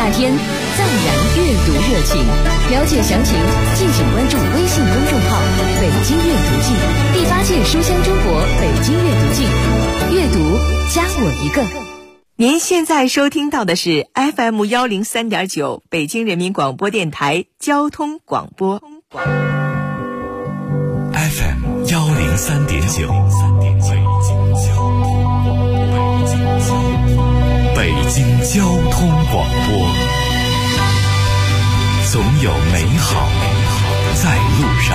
夏天，暂燃阅读热情。了解详情，敬请关注微信公众号“北京阅读季”，第8届书香中国北京阅读季，阅读加我一个。 您现在收听到的是 FM 103.9北京人民广播电台交通广播。 FM 103.9，北京交通广播，总有美好在路上。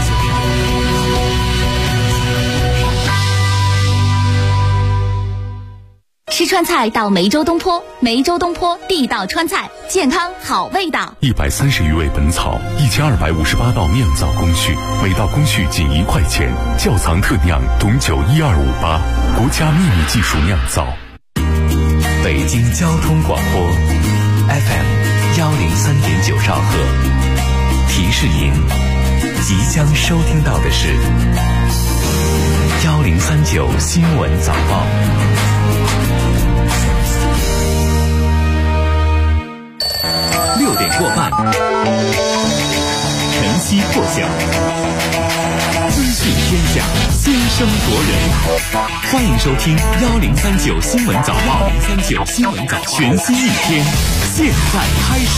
吃川菜到梅州东坡，梅州东坡地道川菜，健康好味道。 130余味本草，1258道酿造工序，每道工序仅1块钱。窖藏特酿董酒12588，国家秘密技术酿造。北京交通广播 FM 103.9兆赫，提示您即将收听到的是1039新闻早报。6点过半，晨曦破晓，资讯天下，先声夺人。欢迎收听1039新闻早报，1039新闻早，全新一天，现在开始。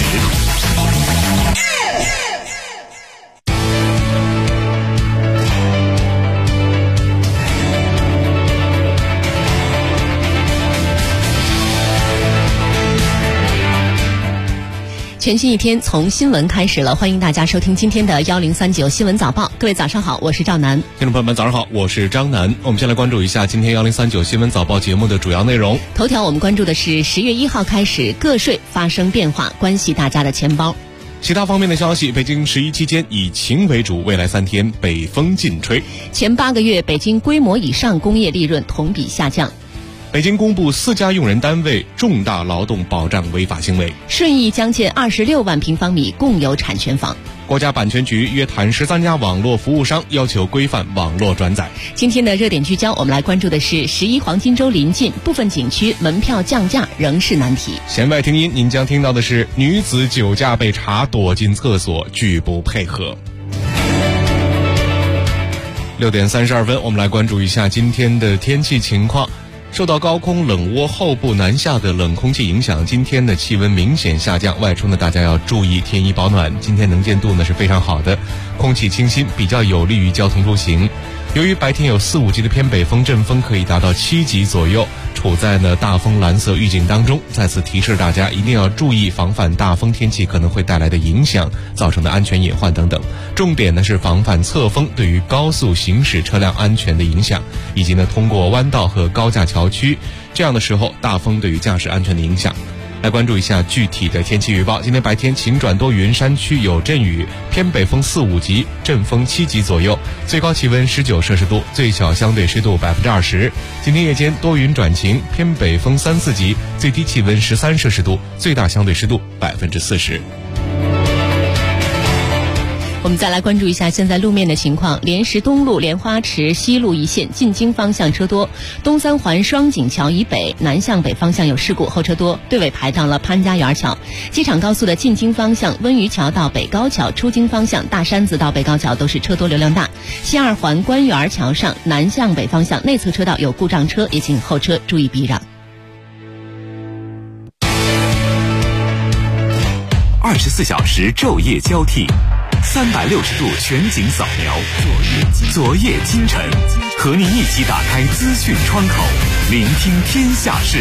全新一天从新闻开始了，欢迎大家收听今天的1039新闻早报。各位早上好，我是赵楠。 听众朋友们早上好，我是张楠。我们先来关注一下今天1039新闻早报节目的主要内容。 头条我们关注的是10月1号开始个税发生变化，关系大家的钱包。 其他方面的消息，北京11期间以晴为主，未来3天北风劲吹。 前8个月北京规模以上工业利润同比下降。 北京公布4家用人单位重大劳动保障违法行为。 顺义将建26万平方米共有产权房。 国家版权局约谈13家网络服务商，要求规范网络转载。 今天的热点聚焦，我们来关注的是11黄金周临近，部分景区门票降价仍是难题。 弦外听音，您将听到的是女子酒驾被查，躲进厕所拒不配合。6点32分，我们来关注一下今天的天气情况。受到高空冷涡后部南下的冷空气影响，今天的气温明显下降，外出呢大家要注意添衣保暖。今天能见度呢是非常好的，空气清新，比较有利于交通出行。由于白天有4、5级的偏北风，阵风可以达到7级左右，处在呢大风蓝色预警当中。再次提示大家一定要注意防范大风天气可能会带来的影响，造成的安全隐患等等。重点呢是防范侧风对于高速行驶车辆安全的影响，以及呢通过弯道和高架桥区这样的时候大风对于驾驶安全的影响。来关注一下具体的天气预报。今天白天晴转多云，山区有阵雨，偏北风4、5级，阵风7级左右，最高气温19摄氏度，最小相对湿度20%。今天夜间多云转晴，偏北风3、4级，最低气温13摄氏度，最大相对湿度40%。 我们再来关注一下现在路面的情况。莲石东路莲花池西路一线进京方向车多，东三环双井桥以北南向北方向有事故，后车多，队尾排到了潘家园桥。机场高速的进京方向温榆桥到北高桥，出京方向大山子到北高桥都是车多流量大。西二环官园桥上南向北方向内侧车道有故障车，也请后车注意避让。 24小时昼夜交替，360度全景扫描，昨夜今晨，和您一起打开资讯窗口，聆听天下事。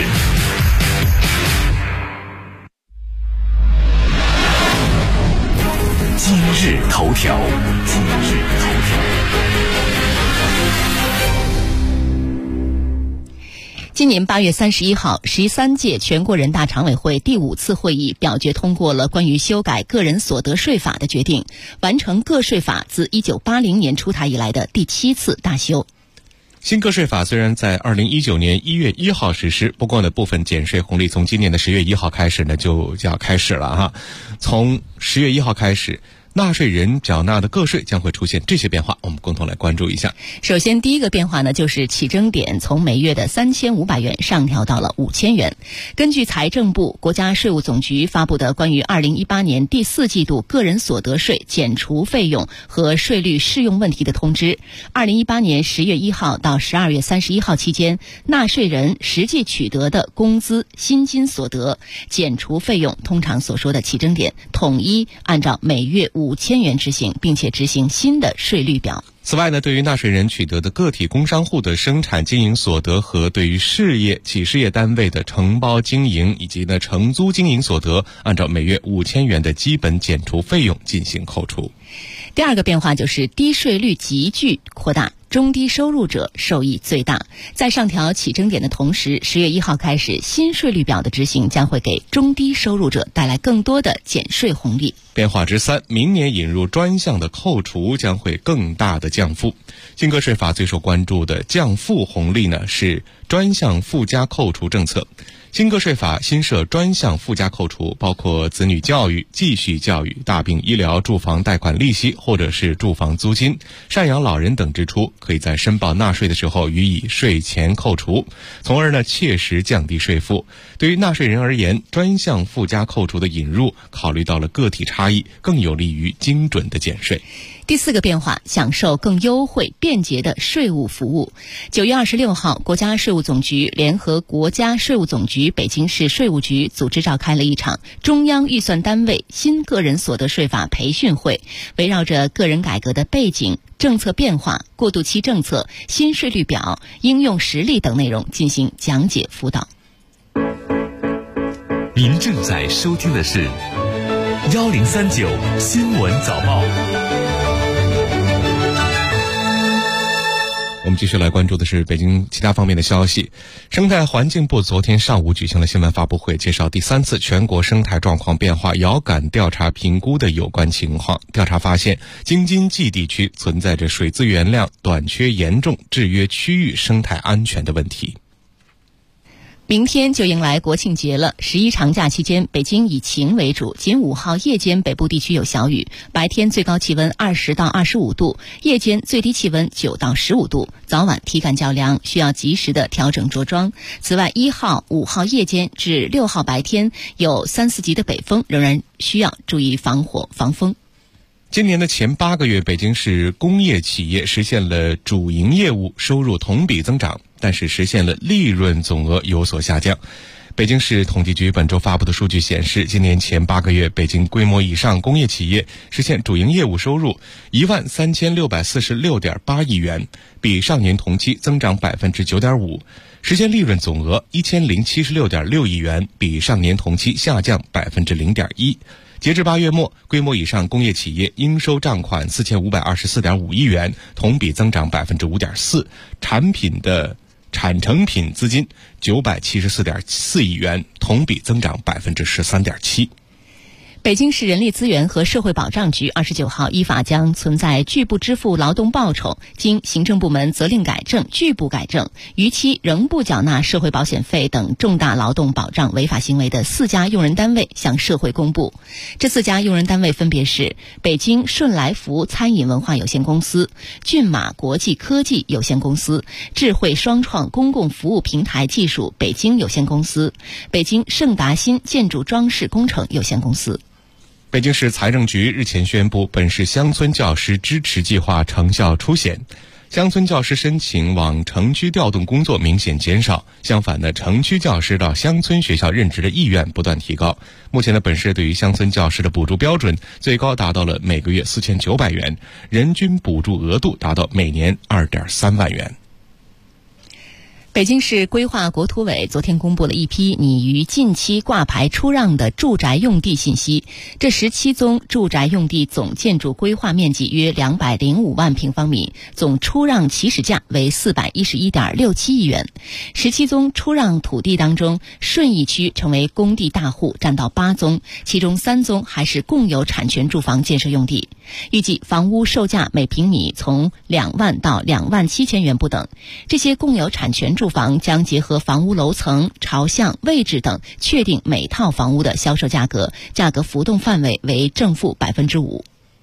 今日头条。 今年8月31号，13届全国人大常委会第5次会议表决通过了关于修改个人所得税法的决定，完成个税法自1980年出台以来的第7次大修。 新个税法虽然在2019年1月1号实施，不过呢，部分减税红利从今年的10月1号开始呢就要开始了哈。从10月1号开始， 纳税人缴纳的个税将会出现这些变化，我们共同来关注一下。 首先，第一个变化呢，就是起征点从每月的3500元上调到了5000元。根据财政部、国家税务总局发布的关于2018年第4季度个人所得税减除费用和税率适用问题的通知，2018年10月1号到12月31号期间，纳税人实际取得的工资、薪金所得减除费用，通常所说的起征点，统一按照每月5000元执行，并且执行新的税率表。 此外呢，对于纳税人取得的个体工商户的生产经营所得和对于事业企事业单位的承包经营以及呢承租经营所得，按照每月5000元的基本减除费用进行扣除。 第二个变化就是低税率急剧扩大，中低收入者受益最大。在上调起征点的同时，10月1号开始，新税率表的执行将会给中低收入者带来更多的减税红利。 变化之三，明年引入专项的扣除将会更大的降负。新个税法最受关注的降负红利呢，是专项附加扣除政策。新个税法新设专项附加扣除，包括子女教育、继续教育、大病医疗、住房贷款利息或者是住房租金、赡养老人等支出，可以在申报纳税的时候予以税前扣除，从而呢切实降低税负。对于纳税人而言，专项附加扣除的引入考虑到了个体差异，更有利于精准的减税。 第四个变化，享受更优惠便捷的税务服务。9月26号，国家税务总局联合国家税务总局北京市税务局组织召开了一场中央预算单位新个人所得税法培训会，围绕着个人改革的背景、政策变化、过渡期政策、新税率表、应用实例等内容进行讲解辅导。 您正在收听的是1039新闻早报。 我们继续来关注的是北京其他方面的消息。生态环境部昨天上午举行了新闻发布会，介绍第3次全国生态状况变化遥感调查评估的有关情况。调查发现，京津冀地区存在着水资源量短缺严重，制约区域生态安全的问题。 明天就迎来国庆节了，11长假期间，北京以晴为主，仅5号夜间北部地区有小雨，白天最高气温20到25度，夜间最低气温9到15度，早晚体感较凉，需要及时的调整着装。此外，1号、5号夜间至6号白天有3、4级的北风，仍然需要注意防火防风。 今年的前8个月，北京市工业企业实现了主营业务收入同比增长，但是实现了利润总额有所下降。北京市统计局本周发布的数据显示，今年前8个月，北京规模以上工业企业实现主营业务收入13646.8亿元，比上年同期增长 9.5%， 实现利润总额1076.6亿元，比上年同期下降 0.1%。截至8月末，规模以上工业企业应收账款4524.5亿元，同比增长 5.4%， 产成品资金974.4亿元，同比增长 13.7%。 北京市人力资源和社会保障局29号依法将存在拒不支付劳动报酬、经行政部门责令改正、拒不改正、逾期仍不缴纳社会保险费等重大劳动保障违法行为的4家用人单位向社会公布。这4家用人单位分别是北京顺来福餐饮文化有限公司、骏马国际科技有限公司、智慧双创公共服务平台技术北京有限公司、北京盛达新建筑装饰工程有限公司。 北京市财政局日前宣布，本市乡村教师支持计划成效初显，乡村教师申请往城区调动工作明显减少，相反的，城区教师到乡村学校任职的意愿不断提高。目前的本市对于乡村教师的补助标准最高达到了每个月4900元，人均补助额度达到每年2.3万元。 北京市规划国土委昨天公布了一批拟于近期挂牌出让的住宅用地信息。这17宗住宅用地总建筑规划面积约205万平方米，总出让起始价为411.67亿元。17宗出让土地当中，顺义区成为工地大户，占到8宗，其中3宗还是共有产权住房建设用地。预计房屋售价每平米从2万到2万7千元不等。这些共有产权住房将结合房屋楼层、朝向、位置等，确定每套房屋的销售价格，价格浮动范围为正负5%。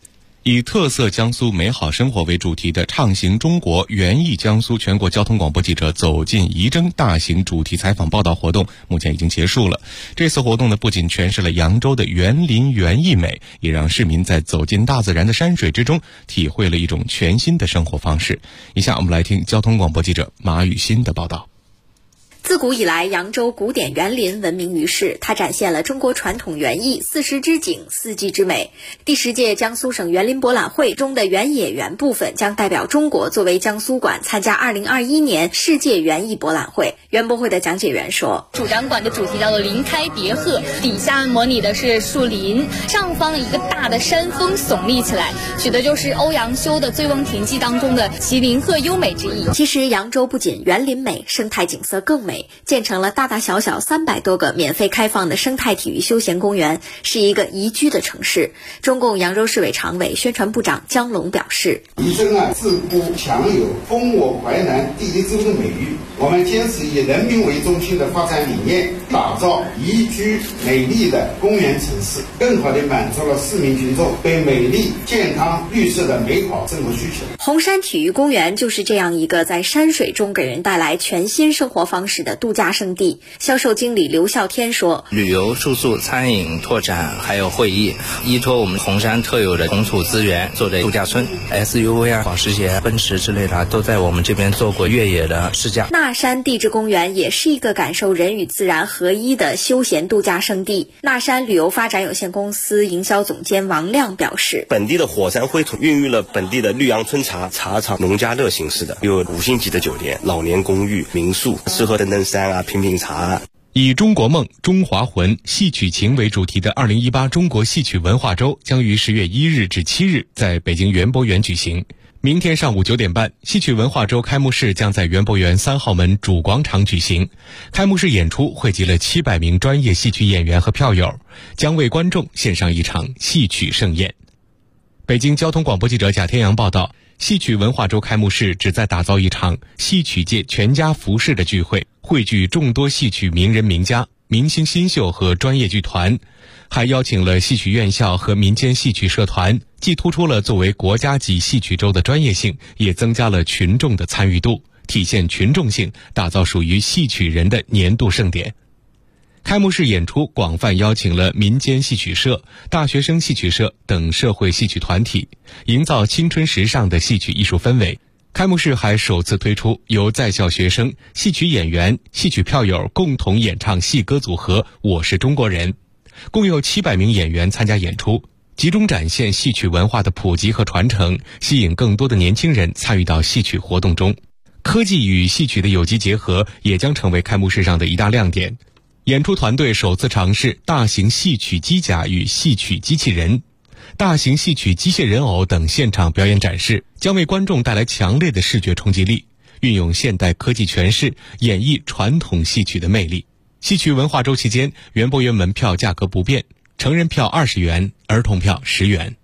以特色江苏美好生活为主题的畅行中国园艺江苏全国交通广播记者走进仪征大型主题采访报道活动目前已经结束了。这次活动呢，不仅诠释了扬州的园林园艺美，也让市民在走进大自然的山水之中体会了一种全新的生活方式。以下我们来听交通广播记者马雨欣的报道。 自古以来，扬州古典园林闻名于世，它展现了中国传统园艺四时之景、四季之美。第10届江苏省园林博览会中的园野园部分将代表中国作为江苏馆参加2021年世界园艺博览会。园博会的讲解员说， 主展馆的主题叫做林开别鹤，底下模拟的是树林，上方一个大的山峰耸立起来，取的就是欧阳修的《醉翁亭记》当中的其林壑优美之意。 其实扬州不仅园林美，生态景色更美，建成了大大小小300多个免费开放的生态体育休闲公园，是一个宜居的城市。中共扬州市委常委、宣传部长姜龙表示， 仪征自古享有封我淮南第一州的美誉，我们坚持以人民为中心的发展理念，打造宜居美丽的公园城市，更好地满足了市民群众对美丽、健康、绿色的美好生活需求。 红山体育公园就是这样一个在山水中给人带来全新生活方式的度假胜地。销售经理刘孝天说， 旅游、住宿、餐饮、拓展还有会议，依托我们红山特有的红土资源做的度假村， SUV 啊、保时捷、奔驰之类的都在我们这边做过越野的试驾。 纳山地质公园也是一个感受人与自然合一的休闲度假胜地。纳山旅游发展有限公司营销总监王亮表示， 本地的火山灰土孕育了本地的绿杨春茶厂农家乐形式的，有5星级的酒店、老年公寓、民宿，适合登登山啊、品茶啊。 以中国梦、中华魂、戏曲情为主题的2018中国戏曲文化周将于10月1日至7日在北京园博园举行。明天上午9点半，戏曲文化周开幕式将在园博园3号门主广场举行。开幕式演出汇集了700名专业戏曲演员和票友，将为观众献上一场戏曲盛宴。北京交通广播记者贾天阳报道，戏曲文化周开幕式旨在打造一场戏曲界全家福式的聚会，汇聚众多戏曲名人名家、明星新秀和专业剧团，还邀请了戏曲院校和民间戏曲社团，既突出了作为国家级戏曲周的专业性，也增加了群众的参与度，体现群众性，打造属于戏曲人的年度盛典。开幕式演出广泛邀请了民间戏曲社、大学生戏曲社等社会戏曲团体，营造青春时尚的戏曲艺术氛围。开幕式还首次推出由在校学生、戏曲演员、戏曲票友共同演唱戏歌组合《我是中国人》，共有700名演员参加演出，集中展现戏曲文化的普及和传承，吸引更多的年轻人参与到戏曲活动中。科技与戏曲的有机结合也将成为开幕式上的一大亮点。演出团队首次尝试大型戏曲机甲与戏曲机器人、大型戏曲机械人偶等现场表演展示，将为观众带来强烈的视觉冲击力，运用现代科技诠释演绎传统戏曲的魅力。戏曲文化周期间，园博园门票价格不变，成人票20元，儿童票10元。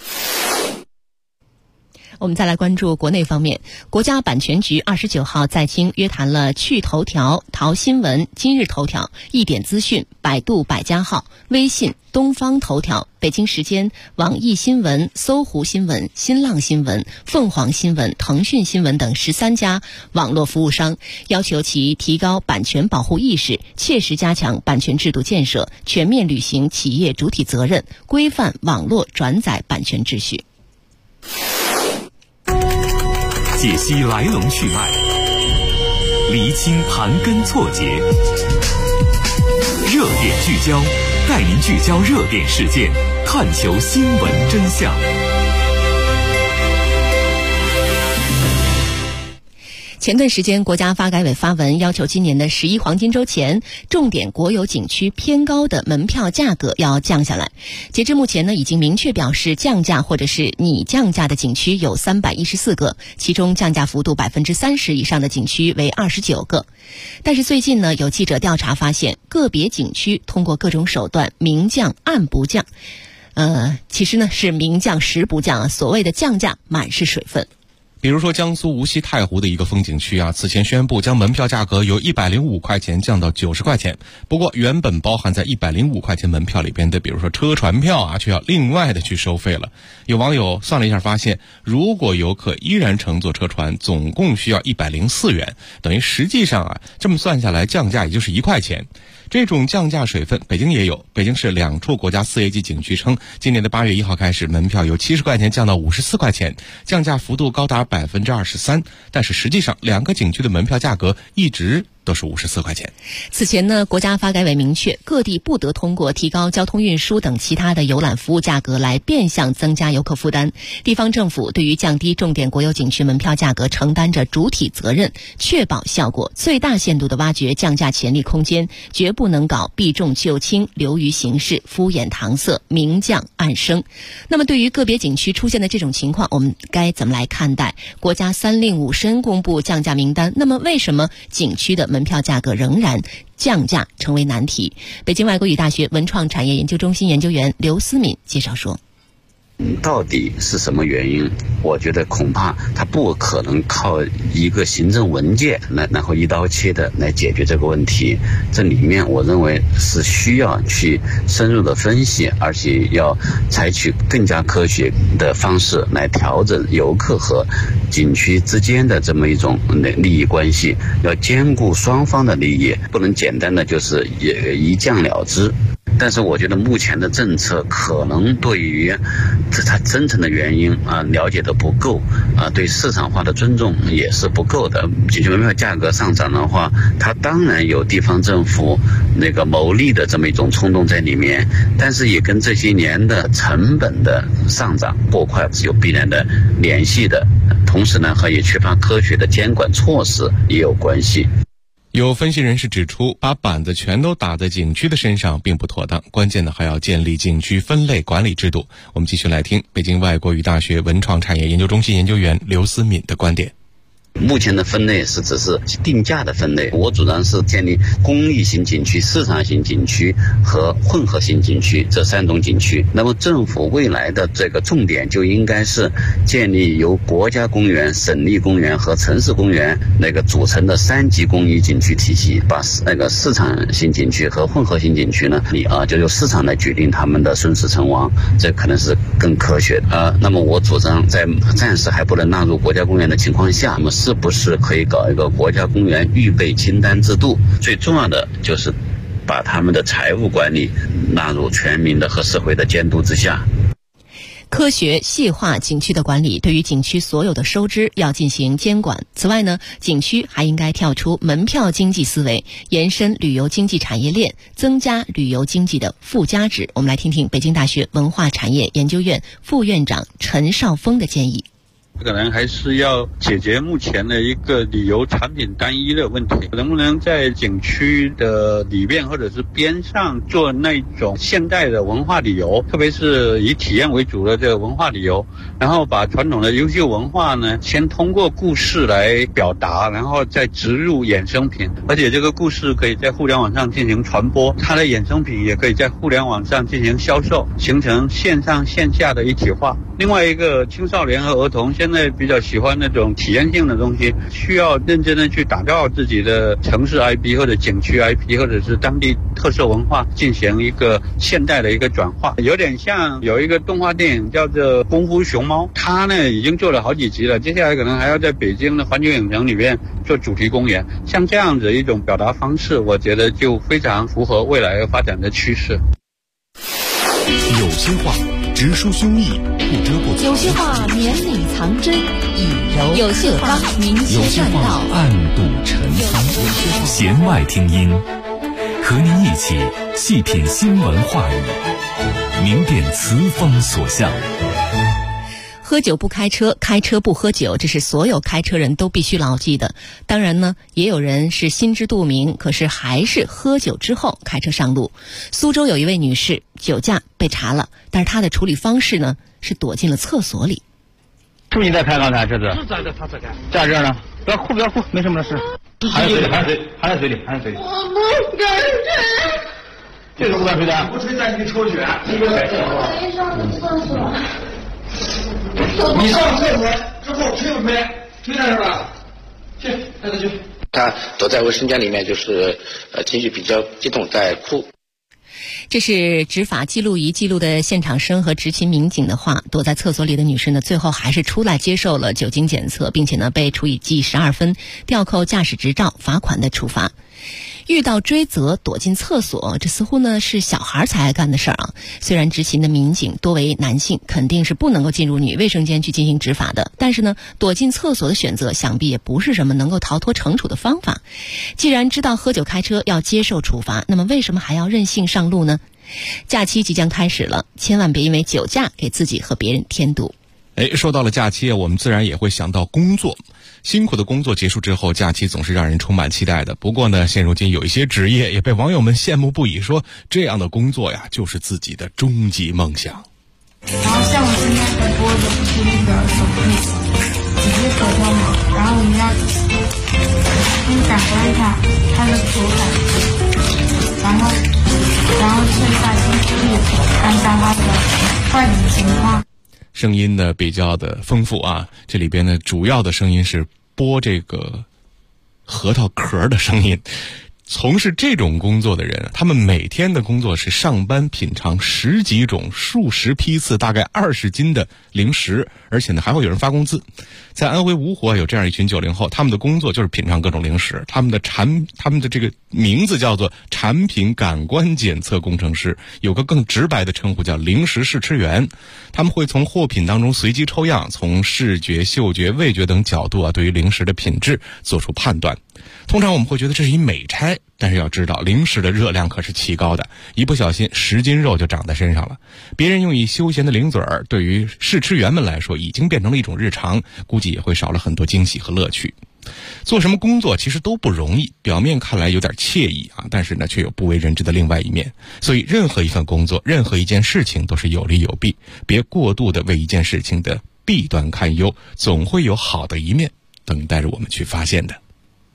我们再来关注国内方面，国家版权局29号在京约谈了趣头条、淘新闻、今日头条、一点资讯、百度百家号、微信、东方头条、北京时间、网易新闻、搜狐新闻、新浪新闻、凤凰新闻、腾讯新闻等13家网络服务商，要求其提高版权保护意识，切实加强版权制度建设，全面履行企业主体责任，规范网络转载版权秩序。 解析来龙去脉，厘清盘根错节，热点聚焦，带您聚焦热点事件，探求新闻真相。 前段时间，国家发改委发文要求今年的11黄金周前，重点国有景区偏高的门票价格要降下来。截至目前呢，已经明确表示降价或者是拟降价的景区有314个，其中降价幅度30%以上的景区为29个。但是最近呢，有记者调查发现，个别景区通过各种手段明降暗不降，其实呢是明降实不降，所谓的降价满是水分。 比如说江苏无锡太湖的一个风景区啊，此前宣布将门票价格由105块钱降到90块钱。不过原本包含在105块钱门票里边的，比如说车船票啊，却要另外的去收费了。有网友算了一下发现，如果游客依然乘坐车船，总共需要104元，等于实际上啊，这么算下来降价也就是1块钱。这种降价水分北京也有，北京市2处国家4A级景区称，今年的8月1号开始，门票由70块钱降到54块钱，降价幅度高达23%，但是实际上2个景区的门票价格一直都是54块钱。 此前呢，国家发改委明确，各地不得通过提高交通运输等其他的游览服务价格来变相增加游客负担。地方政府对于降低重点国有景区门票价格承担着主体责任，确保效果，最大限度地挖掘降价潜力空间，绝不能搞避重就轻、流于形式、敷衍搪塞、明降暗升。那么对于个别景区出现的这种情况，我们该怎么来看待？国家3令5申公布降价名单，那么为什么景区的门票价格仍然降价成为难题？北京外国语大学文创产业研究中心研究员刘思敏介绍说， 到底是什么原因？我觉得恐怕它不可能靠一个行政文件然后一刀切的来解决这个问题。这里面我认为是需要去深入的分析，而且要采取更加科学的方式来调整游客和景区之间的这么一种利益关系，要兼顾双方的利益，不能简单的就是一降了之。但是我觉得目前的政策可能对于它真正的原因了解的不够对市场化的尊重也是不够的。景区门票价格上涨的话，它当然有地方政府那个牟利的这么一种冲动在里面，但是也跟这些年的成本的上涨过快是有必然的联系的。同时呢，和也缺乏科学的监管措施也有关系。 有分析人士指出，把板子全都打在景区的身上并不妥当，关键的还要建立景区分类管理制度。我们继续来听北京外国语大学文创产业研究中心研究员刘思敏的观点。 目前的分类只是定价的分类，我主张是建立公益型景区、市场型景区和混合型景区这3种景区。那么政府未来的这个重点就应该是建立由国家公园、省立公园和城市公园那个组成的3级公益景区体系，把那个市场型景区和混合型景区呢，就由市场来决定他们的生死存亡，这可能是更科学的。那么我主张在暂时还不能纳入国家公园的情况下，那么是不是可以搞一个国家公园预备清单制度？最重要的就是把他们的财务管理纳入全民的和社会的监督之下。 科学细化景区的管理，对于景区所有的收支要进行监管。此外呢，景区还应该跳出门票经济思维，延伸旅游经济产业链，增加旅游经济的附加值。我们来听听北京大学文化产业研究院副院长陈少峰的建议。 可能还是要解决目前的一个旅游产品单一的问题，能不能在景区的里面或者是边上做那种现代的文化旅游，特别是以体验为主的这个文化旅游，然后把传统的优秀文化呢，先通过故事来表达，然后再植入衍生品，而且这个故事可以在互联网上进行传播，它的衍生品也可以在互联网上进行销售，形成线上线下的一体化。另外一个，青少年和儿童现在比较喜欢那种体验性的东西，需要认真的去打造自己的城市 IP 或者景区 IP 或者是当地特色文化，进行一个现代的一个转化。有点像有一个动画电影叫做《功夫熊猫》，它呢已经做了好几集了，接下来可能还要在北京的环球影城里面做主题公园。像这样子一种表达方式，我觉得就非常符合未来发展的趋势。 有些话直抒胸臆，不遮不藏； 有些话绵里藏针，以柔有些话明有些话暗度陈仓。弦外听音，和您一起细品新闻话语，明辨词风所向。 喝酒不开车，开车不喝酒，这是所有开车人都必须牢记的。当然呢，也有人是心知肚明，可是还是喝酒之后开车上路。苏州有一位女士酒驾被查了，但是她的处理方式呢是躲进了厕所里。 是不是你在开刚才车子？ 是在他这开。 驾驶呢？不要哭，不要哭，没什么事。含在嘴里，含在嘴里。我不敢吹。 这个不敢吹的。 不吹再你抽血，你给我改正好吧？ 我上厕所。 你上厕所之这给我推没？推那是吧？去，带他去。 他躲在卫生间里面，就是情绪比较激动，在哭。 这是执法记录仪记录的现场声和执勤民警的话。躲在厕所里的女士呢，最后还是出来接受了酒精检测，并且呢被处以记12分、吊扣驾驶执照、罚款的处罚。遇到追责躲进厕所，这似乎呢是小孩才爱干的事儿啊。虽然执勤的民警多为男性，肯定是不能够进入女卫生间去进行执法的，但是呢躲进厕所的选择想必也不是什么能够逃脱惩处的方法。既然知道喝酒开车要接受处罚，那么为什么还要任性上路呢？假期即将开始了，千万别因为酒驾给自己和别人添堵。 说到了假期，我们自然也会想到工作。辛苦的工作结束之后，假期总是让人充满期待的。不过呢，现如今有一些职业也被网友们羡慕不已，说这样的工作呀，就是自己的终极梦想。 然后像我现在在播的就是那个手绘直接手动嘛，然后我们要感受一下它的口感，然后测一下精细力，看一下它的坏的情况。 声音呢比较的丰富啊，这里边呢主要的声音是剥这个核桃壳的声音。从事这种工作的人，他们每天的工作是上班品尝10几种、数十批次、大概20斤的零食，而且呢还会有人发工资。在安徽芜湖有这样一群90后，他们的工作就是品尝各种零食，他们的这个名字叫做产品感官检测工程师，有个更直白的称呼叫零食试吃员。他们会从货品当中随机抽样，从视觉、嗅觉、味觉等角度对于零食的品质做出判断。通常我们会觉得这是一美差，但是要知道零食的热量可是奇高的，一不小心10斤肉就长在身上了。别人用以休闲的零嘴儿，对于试吃员们来说已经变成了一种日常，估计也会少了很多惊喜和乐趣。做什么工作其实都不容易，表面看来有点惬意啊，但是呢却有不为人知的另外一面。所以任何一份工作，任何一件事情都是有利有弊，别过度的为一件事情的弊端堪忧，总会有好的一面等待着我们去发现的。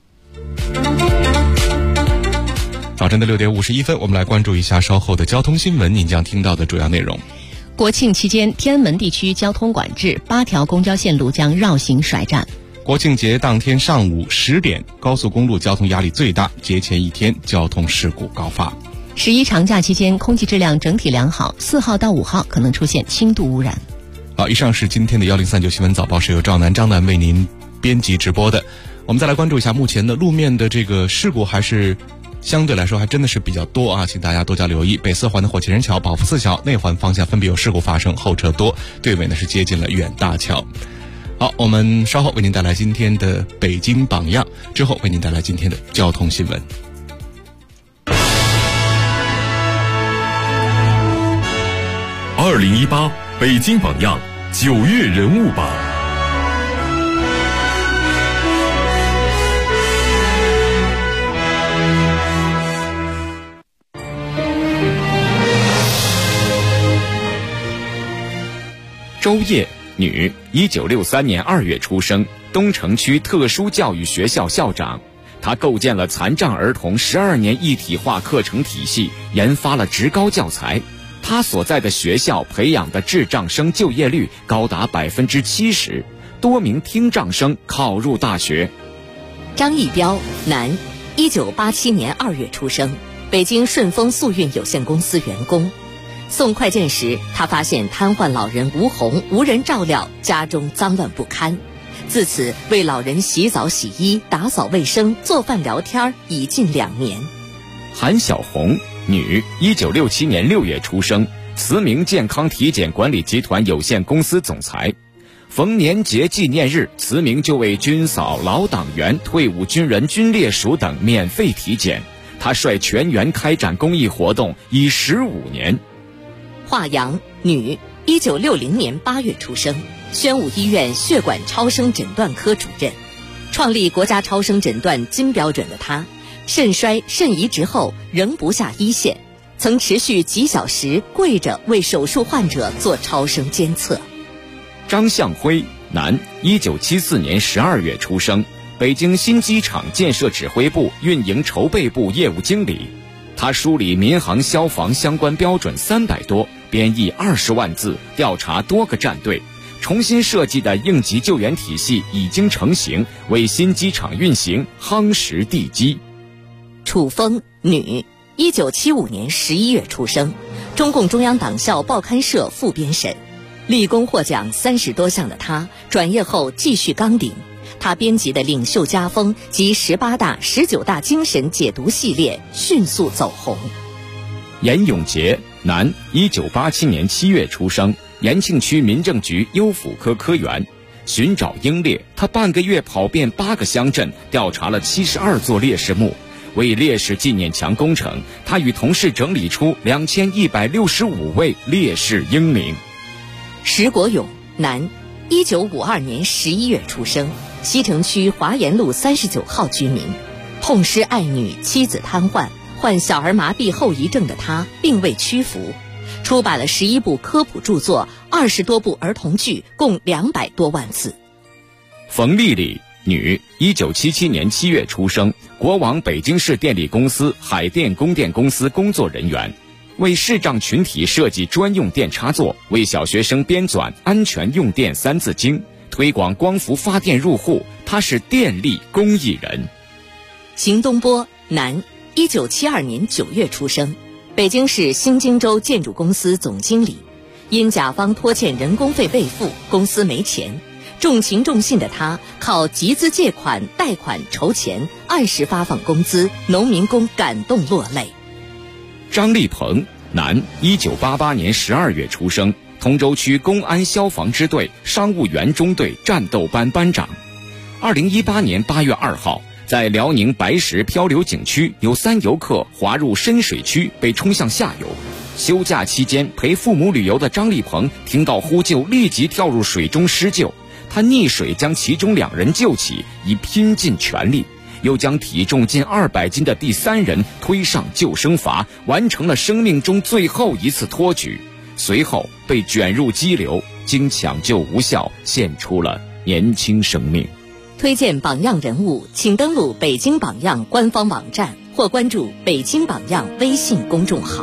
早晨的6点51分，我们来关注一下稍后的交通新闻，您将听到的主要内容。 国庆期间，天安门地区交通管制，8条公交线路将绕行甩站。 国庆节当天上午10点，高速公路交通压力最大，节前一天交通事故高发。 11长假期间，空气质量整体良好，4号到5号可能出现轻度污染。 好，以上是今天的1039新闻早报，是由张楠为您编辑直播的。我们再来关注一下目前的路面的这个事故，还是相对来说还真的是比较多啊，请大家多加留意。北4环的火器人桥、保福寺桥内环方向分别有事故发生，后车多，队尾呢是接近了远大桥。好，我们稍后为您带来今天的北京榜样，之后为您带来今天的交通新闻。 2018北京榜样9月人物榜。 周烨，女，1963年2月出生，东城区特殊教育学校校长。她构建了残障儿童12年一体化课程体系，研发了职高教材。她所在的学校培养的智障生就业率高达70%，多名听障生考入大学。 张义彪，男，1987年2月出生，北京顺丰速运有限公司员工。送快件时，他发现瘫痪老人吴红无人照料，家中脏乱不堪。自此为老人洗澡洗衣、打扫卫生、做饭聊天已近2年。 韩小红，女，1967年6月出生，慈铭健康体检管理集团有限公司总裁。逢年节纪念日，慈铭就为军嫂、老党员、退伍军人、军烈属等免费体检。他率全员开展公益活动已15年。 华阳，女，1960年8月出生，宣武医院血管超声诊断科主任。创立国家超声诊断金标准的他，肾衰肾移植后仍不下一线，曾持续几小时跪着为手术患者做超声监测。 张向辉，男，1974年12月出生，北京新机场建设指挥部运营筹备部业务经理。他梳理民航消防相关标准300多，编译20万字，调查多个战队， 重新设计的应急救援体系已经成型，为新机场运行夯实地基。 楚风，女，1975年11月出生，中共中央党校报刊社副编审，立功获奖30多项的她，转业后继续纲领。她编辑的《领袖家风》及18大、19大精神解读系列迅速走红。 严永杰，男，1987年7月出生，延庆区民政局优抚科科员。寻找英烈，他半个月跑遍8个乡镇，调查了72座烈士墓。为烈士纪念墙工程，他与同事整理出2165位烈士英名。 石国勇，男，1952年11月出生，西城区华严路39号居民。痛失爱女，妻子瘫痪，患小儿麻痹后遗症的他并未屈服，出版了11部科普著作，20多部儿童剧，共200多万字。 冯丽丽，女，1977年7月出生，国网北京市电力公司海电供电公司工作人员，为视障群体设计专用电插座，为小学生编纂安全用电3字经，推广光伏发电入户，他是电力公益人。 邢东波，男，1972年9月出生，北京市新京州建筑公司总经理。因甲方拖欠人工费未付，公司没钱，重情重信的他靠集资借款、贷款筹钱，按时发放工资，农民工感动落泪。 张立鹏，男，1988年12月出生，通州区公安消防支队商务员中队战斗班班长。2018年8月2号，在辽宁白石漂流景区，有3游客滑入深水区，被冲向下游。休假期间陪父母旅游的张立鹏听到呼救，立即跳入水中施救。他溺水将其中2人救起，以拼尽全力，又将体重近200斤的第3人推上救生筏，完成了生命中最后一次托举。随后被卷入激流，经抢救无效，献出了年轻生命。 推荐榜样人物，请登录北京榜样官方网站或关注北京榜样微信公众号。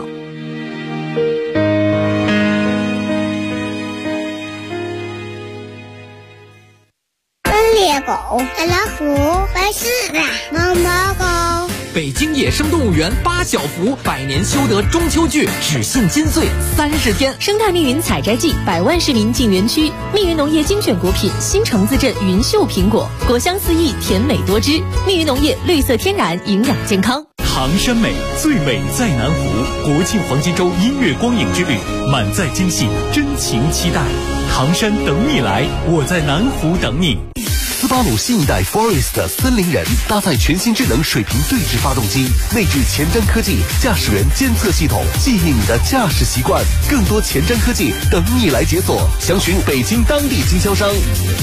猎狗、大老虎、白狮子、毛毛狗。 北京野生动物园8小福百年修得中秋剧只信金穗30天。 生态密云采摘季，100万市民进园区。密云农业精选果品新橙子镇云秀苹果，果香四溢，甜美多汁。密云农业绿色天然，营养健康。 唐山美，最美在南湖。国庆黄金周音乐光影之旅，满载惊喜，真情期待。唐山等你来，我在南湖等你。 斯巴鲁新一代 Forest 森林人搭载全新智能水平对置发动机，内置前瞻科技驾驶员监测系统，记忆你的驾驶习惯。更多前瞻科技等你来解锁，详询北京当地经销商。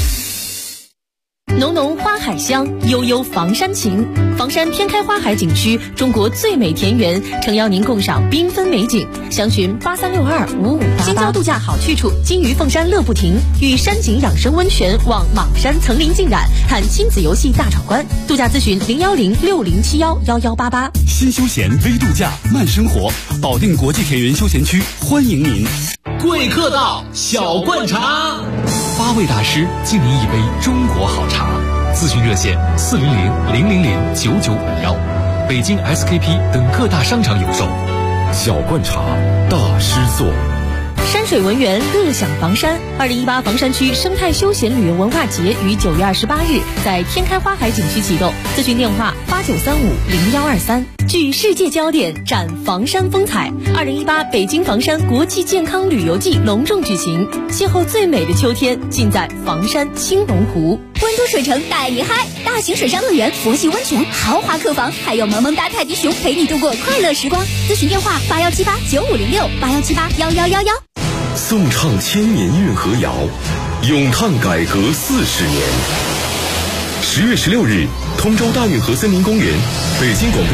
浓浓花海香，悠悠房山情。房山天开花海景区，中国最美田园，诚邀您共赏缤纷美景。详询83625588。新郊度假好去处，金鱼凤山乐不停，与山景养生温泉望莽山层林尽染，看亲子游戏大闯关。度假咨询01060711188。 新休闲微度假慢生活，保定国际田园休闲区欢迎您。 贵客到，小罐茶 ，8位大师敬您一杯中国好茶。咨询热线400-000-9951，北京 SKP 等各大商场有售。小罐茶，大师座。 山水文园，乐享房山。2018房山区生态休闲旅游文化节于9月28日在天开花海景区启动，咨询电话89350123。聚世界焦点，展房山风采。2018北京房山国际健康旅游季隆重举行，邂逅最美的秋天，尽在房山青龙湖。 温都水城带你嗨，大型水上乐园、佛系温泉、豪华客房，还有萌萌哒泰迪熊陪你度过快乐时光。咨询电话81789506，81781111。 颂唱1000年运河谣，咏叹改革40年。10月16日，通州大运河森林公园，北京广播